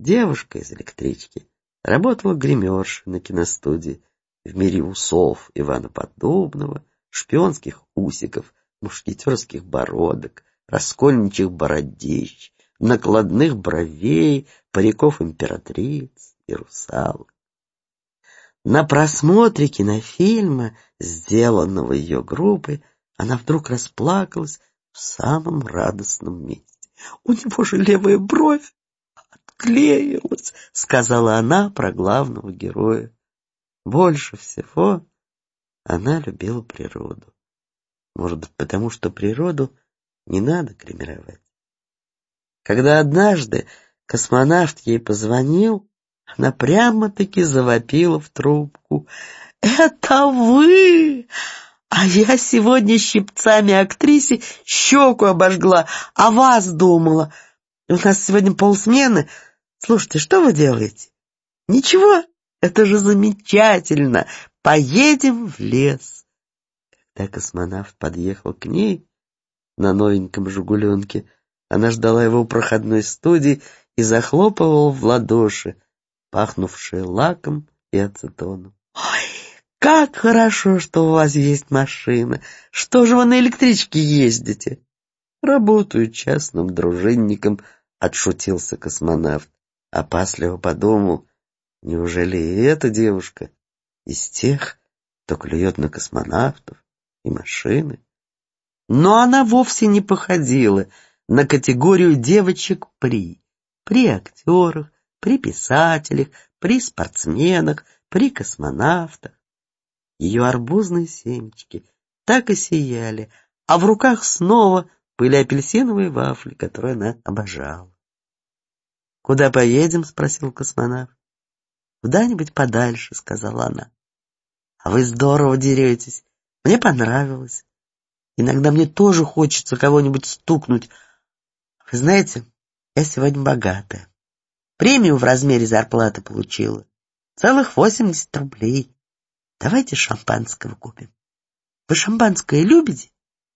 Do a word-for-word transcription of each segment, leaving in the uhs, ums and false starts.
Девушка из электрички работала гримершей на киностудии в мире усов Ивана Поддубного, шпионских усиков, мушкетерских бородок, раскольничьих бородищ, накладных бровей, париков императриц и русалок. На просмотре кинофильма, сделанного ее группой, она вдруг расплакалась в самом радостном месте. «У него же левая бровь отклеилась», — сказала она про главного героя. Больше всего она любила природу. Может быть, потому что природу не надо гримировать. Когда однажды космонавт ей позвонил, она прямо-таки завопила в трубку: «Это вы! А я сегодня щипцами актрисе щеку обожгла, о вас думала. У нас сегодня полсмены. Слушайте, что вы делаете?» «Ничего, это же замечательно! Поедем в лес!» Когда космонавт подъехал к ней на новеньком «Жигуленке», она ждала его у проходной студии и захлопывала в ладоши, пахнувшие лаком и ацетоном. «Ой, как хорошо, что у вас есть машина! Что же вы на электричке ездите?» «Работаю частным дружинником», — отшутился космонавт. Опасливо подумал: неужели и эта девушка из тех, кто клюет на космонавтов и машины? Но она вовсе не походила на категорию девочек при, при актерах, при писателях, при спортсменах, при космонавтах. Ее арбузные семечки так и сияли, а в руках снова были апельсиновые вафли, которые она обожала. «Куда поедем?» — спросил космонавт. «Куда-нибудь подальше», — сказала она. «А вы здорово деретесь. Мне понравилось. Иногда мне тоже хочется кого-нибудь стукнуть. Вы знаете, я сегодня богатая. Премию в размере зарплаты получила. Целых восемьдесят рублей. Давайте шампанского купим. Вы шампанское любите?»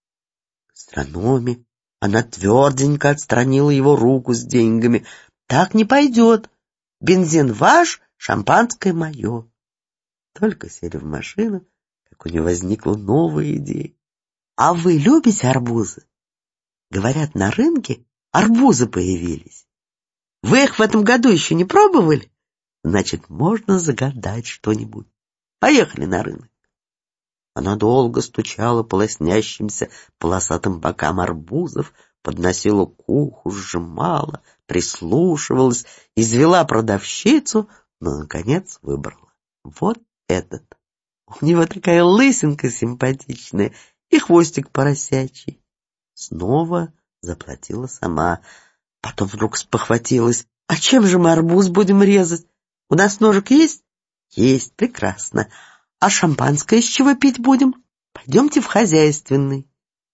Гастрономе. Она тверденько отстранила его руку с деньгами. «Так не пойдет. Бензин ваш, шампанское мое». Только сели в машину, как у нее возникла новая идея. «А вы любите арбузы? Говорят, на рынке арбузы появились. Вы их в этом году еще не пробовали? Значит, можно загадать что-нибудь. Поехали на рынок». Она долго стучала по лоснящимся полосатым бокам арбузов, подносила к уху, сжимала, прислушивалась, извела продавщицу, но, наконец, выбрала. Вот этот. У него такая лысинка симпатичная и хвостик поросячий. Снова заплатила сама. Потом вдруг спохватилась. «А чем же мы арбуз будем резать? У нас ножик есть?» «Есть, прекрасно. А шампанское из чего пить будем? Пойдемте в хозяйственный».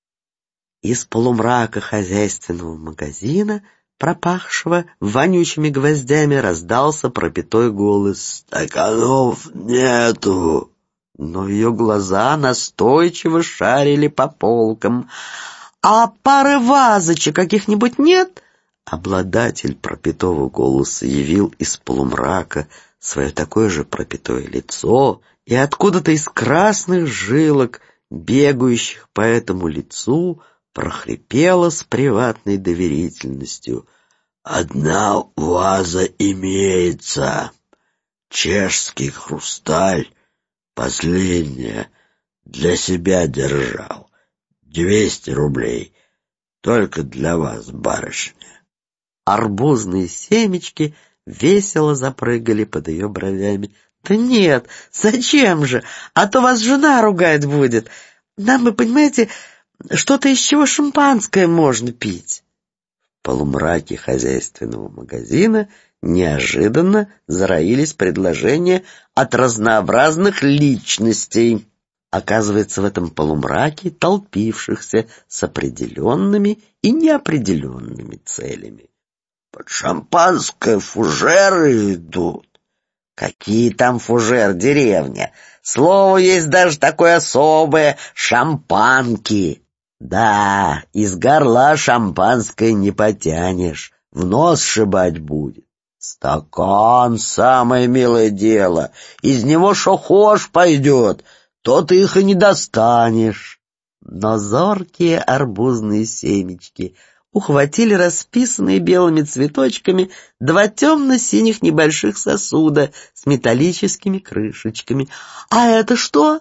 Из полумрака хозяйственного магазина, пропахшего вонючими гвоздями, раздался пропитой голос: «Стаканов нету». Но ее глаза настойчиво шарили по полкам. «А пары вазочек каких-нибудь нет?» Обладатель пропитого голоса явил из полумрака свое такое же пропитое лицо, и откуда-то из красных жилок, бегающих по этому лицу, прохрипело с приватной доверительностью: «Одна ваза имеется. Чешский хрусталь, последняя, для себя держал. Двести рублей. Только для вас, барышня». Арбузные семечки весело запрыгали под ее бровями. «Да нет, зачем же? А то вас жена ругать будет. Нам, вы понимаете, что-то, из чего шампанское можно пить». В полумраке хозяйственного магазина неожиданно зароились предложения от разнообразных личностей. Оказывается, в этом полумраке толпившихся с определенными и неопределенными целями. «Под шампанское фужеры идут». «Какие там фужер, деревня? Слово есть даже такое особое — шампанки». «Да, из горла шампанское не потянешь, в нос шибать будет. «Стакан — самое милое дело. Из него шо хошь пойдет, то ты их и не достанешь». Но зоркие арбузные семечки ухватили расписанные белыми цветочками два темно-синих небольших сосуда с металлическими крышечками. «А это что?»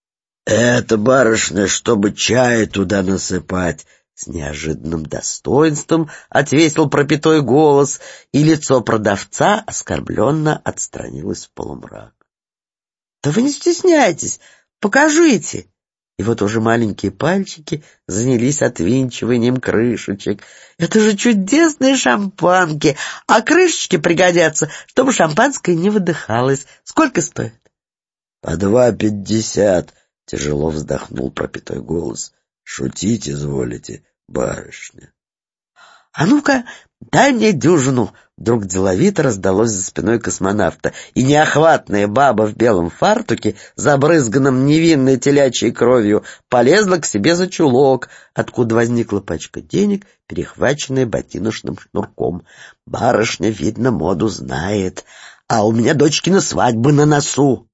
«Это, барышня, чтобы чай туда насыпать», — с неожиданным достоинством ответил пропитой голос, и лицо продавца оскорбленно отстранилось в полумрак. «Да вы не стесняйтесь, покажите!» И вот уже маленькие пальчики занялись отвинчиванием крышечек. «Это же чудесные шампанки, а крышечки пригодятся, чтобы шампанское не выдыхалось. Сколько стоит?» «По два пятьдесят», — тяжело вздохнул пропитой голос. «Шутить изволите, барышня». «А ну-ка, дай мне дюжину!» Вдруг деловито раздалось за спиной космонавта, и неохватная баба в белом фартуке, забрызганном невинной телячьей кровью, полезла к себе за чулок, откуда возникла пачка денег, перехваченная ботиночным шнурком. «Барышня, видно, моду знает, а у меня дочкина свадьба на носу».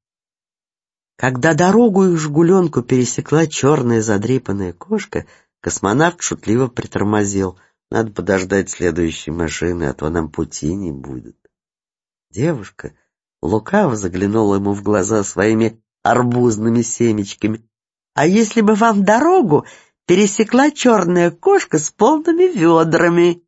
Когда дорогу их «Жигуленку» пересекла черная задрипанная кошка, космонавт шутливо притормозил. «Надо подождать следующей машины, а то нам пути не будет». Девушка лукаво заглянула ему в глаза своими арбузными семечками. «А если бы вам дорогу пересекла черная кошка с полными ведрами?»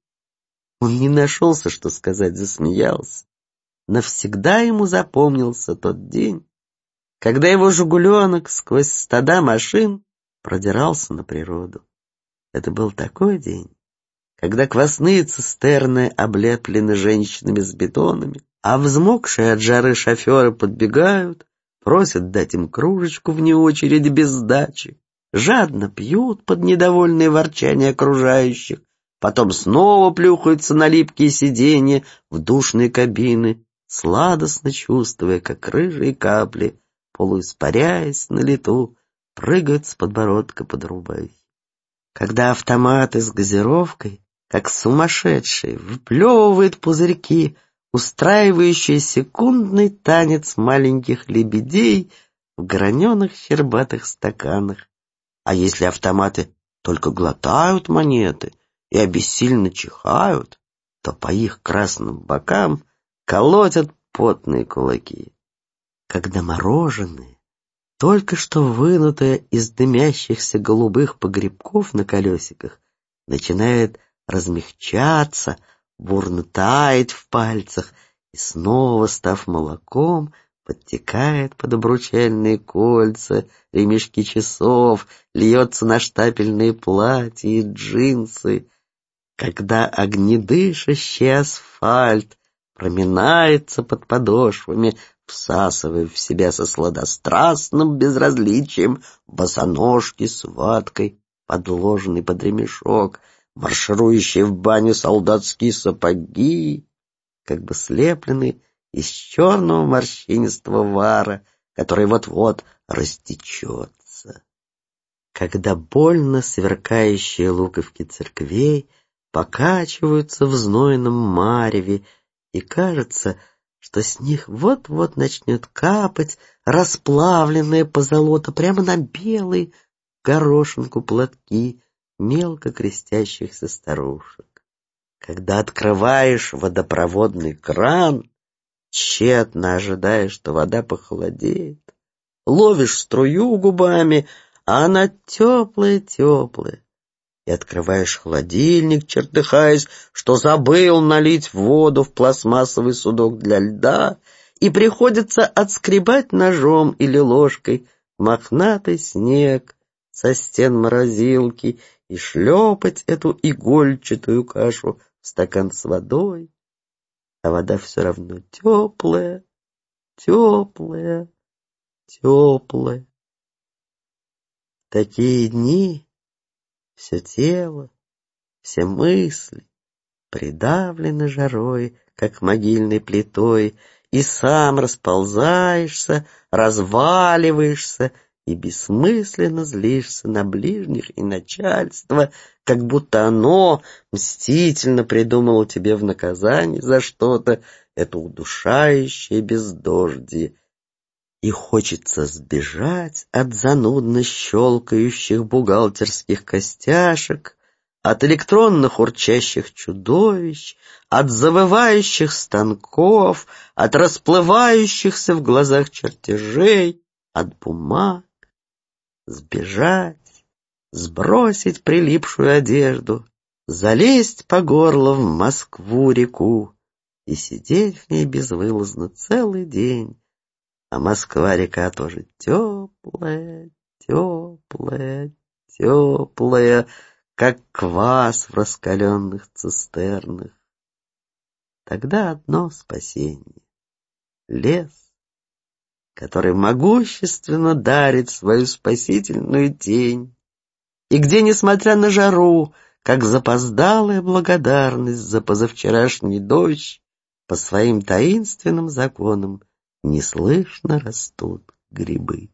Он не нашелся, что сказать, засмеялся. Навсегда ему запомнился тот день, когда его «Жигуленок» сквозь стада машин продирался на природу. Это был такой день, когда квасные цистерны облеплены женщинами с бетонами, а взмокшие от жары шоферы подбегают, просят дать им кружечку вне очереди без сдачи, жадно пьют под недовольное ворчание окружающих, потом снова плюхаются на липкие сиденья в душные кабины, сладостно чувствуя, как рыжие капли, полуиспаряясь на лету, прыгают с подбородка под рубахи. Когда автоматы с газировкой, как сумасшедший, выплевывает пузырьки, устраивающие секундный танец маленьких лебедей в граненых щербатых стаканах. А если автоматы только глотают монеты и обессильно чихают, то по их красным бокам колотят потные кулаки. Когда мороженое, только что вынутое из дымящихся голубых погребков на колесиках, начинает размягчаться, бурно таять в пальцах и снова, став молоком, подтекает под обручальные кольца, ремешки часов, льется на штапельные платья и джинсы. Когда огнедышащий асфальт проминается под подошвами, всасывая в себя со сладострастным безразличием босоножки с ваткой, подложенный под ремешок, марширующие в баню солдатские сапоги, как бы слепленные из черного морщинистого вара, который вот-вот растечется. Когда больно сверкающие луковки церквей покачиваются в знойном мареве, и кажется, что с них вот-вот начнет капать расплавленное позолота прямо на белые горошинку платки мелко крестящихся старушек. Когда открываешь водопроводный кран, тщетно ожидая, что вода похолодеет, ловишь струю губами, а она теплая-теплая, и открываешь холодильник, чертыхаясь, что забыл налить воду в пластмассовый судок для льда, и приходится отскребать ножом или ложкой мохнатый снег со стен морозилки и шлепать эту игольчатую кашу в стакан с водой, а вода все равно теплая, теплая, теплая. В такие дни все тело, все мысли придавлены жарой, как могильной плитой, и сам расползаешься, разваливаешься и бессмысленно злишься на ближних и начальство, как будто оно мстительно придумало тебе в наказание за что-то это удушающее бездождье. И хочется сбежать от занудно щелкающих бухгалтерских костяшек, от электронных урчащих чудовищ, от завывающих станков, от расплывающихся в глазах чертежей, от бумаг. Сбежать, сбросить прилипшую одежду, залезть по горло в Москву-реку и сидеть в ней безвылазно целый день. А Москва-река тоже теплая, теплая, теплая, как квас в раскаленных цистернах. Тогда одно спасение — лес, который могущественно дарит свою спасительную тень, и где, несмотря на жару, как запоздалая благодарность за позавчерашний дождь, по своим таинственным законам неслышно растут грибы.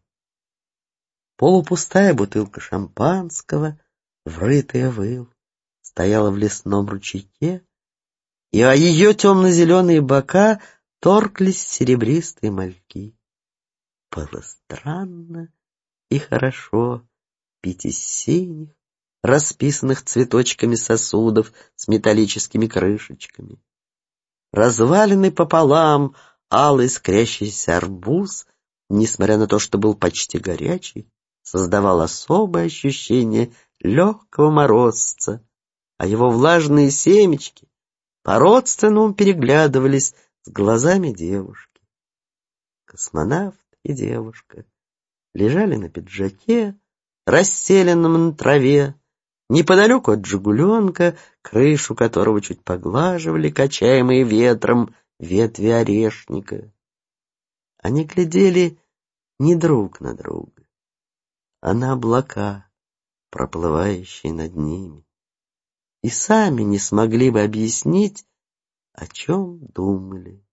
Полупустая бутылка шампанского, врытая в ил, стояла в лесном ручейке, и о ее темно-зеленые бока торклись серебристые мальки. Было странно и хорошо пить из синих, расписанных цветочками сосудов с металлическими крышечками. Разваленный пополам алый искрящийся арбуз, несмотря на то, что был почти горячий, создавал особое ощущение легкого морозца, а его влажные семечки по-родственному переглядывались с глазами девушки. Космонавт и девушка лежали на пиджаке, расстеленном на траве, неподалеку от «Жигуленка», крышу которого чуть поглаживали качаемые ветром ветви орешника. Они глядели не друг на друга, а на облака, проплывающие над ними, и сами не смогли бы объяснить, о чем думали.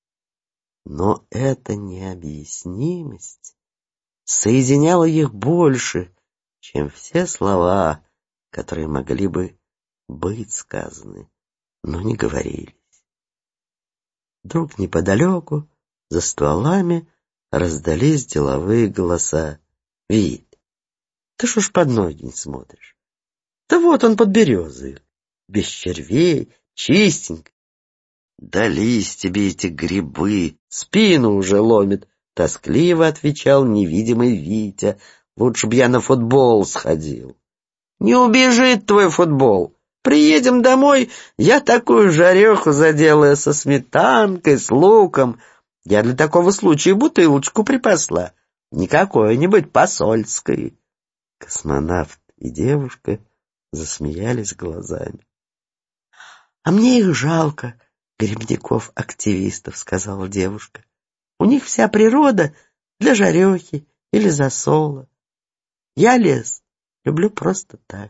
Но эта необъяснимость соединяла их больше, чем все слова, которые могли бы быть сказаны, но не говорились. Вдруг неподалеку, за стволами, раздались деловые голоса. — Вить, ты что ж под ноги не смотришь? Да вот он под березой, без червей, чистенько. Дались тебе эти грибы, спину уже ломит, — тоскливо отвечал невидимый Витя. Лучше б я на футбол сходил. Не убежит твой футбол. Приедем домой, я такую жареху заделаю со сметанкой, с луком. Я для такого случая бутылочку припасла, не какой-нибудь посольской. Космонавт и девушка засмеялись глазами. — А мне их жалко, грибников-активистов, — сказала девушка. — У них вся природа для жарехи или засола. Я лес люблю просто так.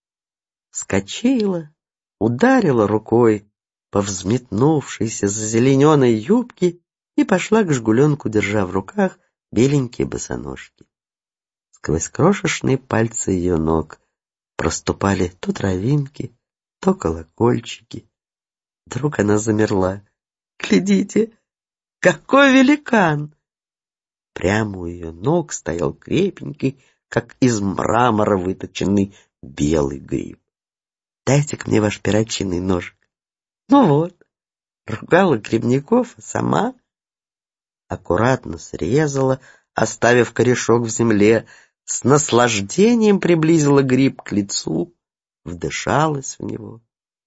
Вскочила, ударила рукой по взметнувшейся зазелененной юбке и пошла к «Жигуленку», держа в руках беленькие босоножки. Сквозь крошечные пальцы ее ног проступали то травинки, то колокольчики. Вдруг она замерла. «Глядите, какой великан!» Прямо у ее ног стоял крепенький, как из мрамора выточенный белый гриб. «Дайте-ка мне ваш перочинный ножик». Ну вот, ругала грибников, а сама аккуратно срезала, оставив корешок в земле, с наслаждением приблизила гриб к лицу, вдышалась в него.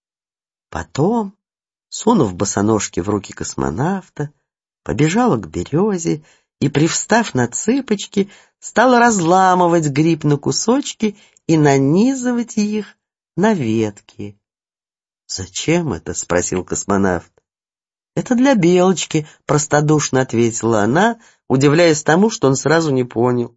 Потом, сунув босоножки в руки космонавта, побежала к березе и, привстав на цыпочки, стала разламывать гриб на кусочки и нанизывать их на ветки. «Зачем это?» — спросил космонавт. «Это для Белочки», — простодушно ответила она, удивляясь тому, что он сразу не понял.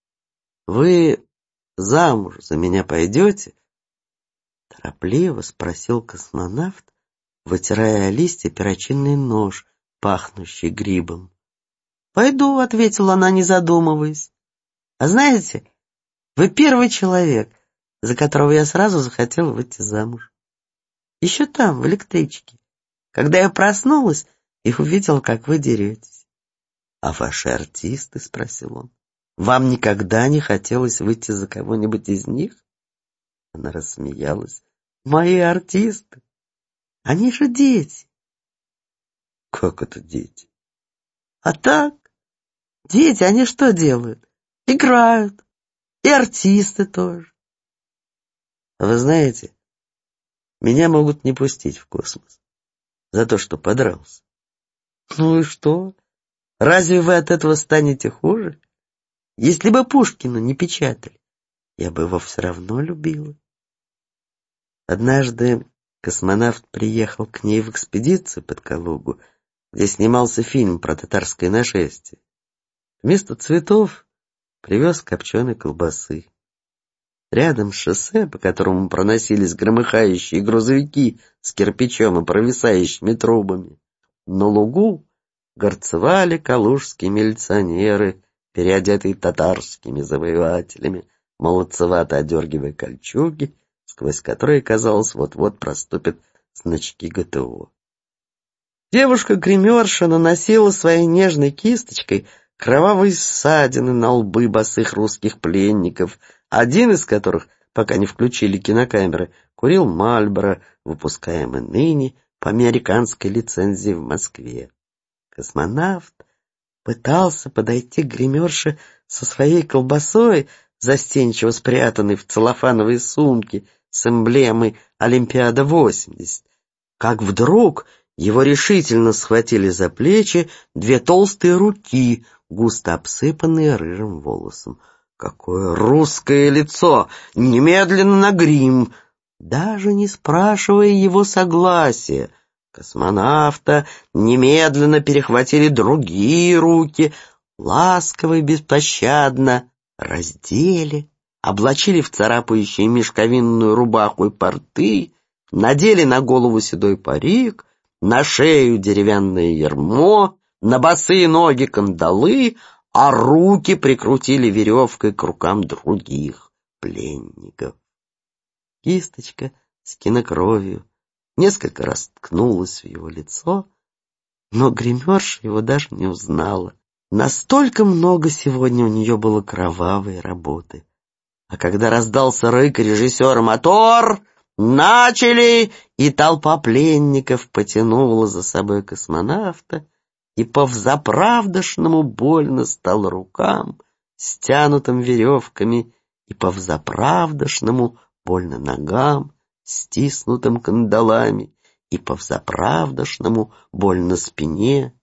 «Вы замуж за меня пойдете?» — торопливо спросил космонавт, вытирая о листья перочинный нож, пахнущий грибом. «Пойду», — ответила она, не задумываясь. А знаете, вы первый человек, за которого я сразу захотела выйти замуж. Еще там, в электричке. Когда я проснулась и увидела, как вы деретесь. «А ваши артисты?» — спросил он. «Вам никогда не хотелось выйти за кого-нибудь из них?» Она рассмеялась. «Мои артисты? Они же дети». «Как это дети?» «А так, дети, они что делают? Играют. И артисты тоже». «Вы знаете, меня могут не пустить в космос за то, что подрался». «Ну и что? Разве вы от этого станете хуже? Если бы Пушкина не печатали, я бы его все равно любила». Однажды космонавт приехал к ней в экспедицию под Калугу, где снимался фильм про татарское нашествие. Вместо цветов привез копченой колбасы. Рядом с шоссе, по которому проносились громыхающие грузовики с кирпичом и провисающими трубами, на лугу горцевали калужские милиционеры, переодетые татарскими завоевателями, молодцевато одергивая кольчуги, сквозь которые, казалось, вот-вот проступят значки ГТО. Девушка-гримерша наносила своей нежной кисточкой кровавые ссадины на лбы босых русских пленников, один из которых, пока не включили кинокамеры, курил Мальборо, выпускаемый ныне по американской лицензии в Москве. Космонавт пытался подойти к гримерше со своей колбасой, застенчиво спрятанной в целлофановой сумке с эмблемой «Олимпиада-восемьдесят», как вдруг его решительно схватили за плечи две толстые руки, густо обсыпанные рыжим волосом. «Какое русское лицо! Немедленно на грим!» Даже не спрашивая его согласия, космонавта немедленно перехватили другие руки, ласково и беспощадно раздели, облачили в царапающие мешковинную рубаху и порты, надели на голову седой парик, на шею деревянное ярмо, на босые ноги кандалы, а руки прикрутили веревкой к рукам других пленников. Кисточка с кинокровью несколько раз ткнулась в его лицо, но гримерша его даже не узнала. Настолько много сегодня у нее было кровавой работы. А когда раздался рык режиссера «Мотор!», начали, и толпа пленников потянула за собой космонавта, и по взаправдошному больно стало рукам, стянутым веревками, и по взаправдошному больно ногам, стиснутым кандалами, и по взаправдошному больно спине,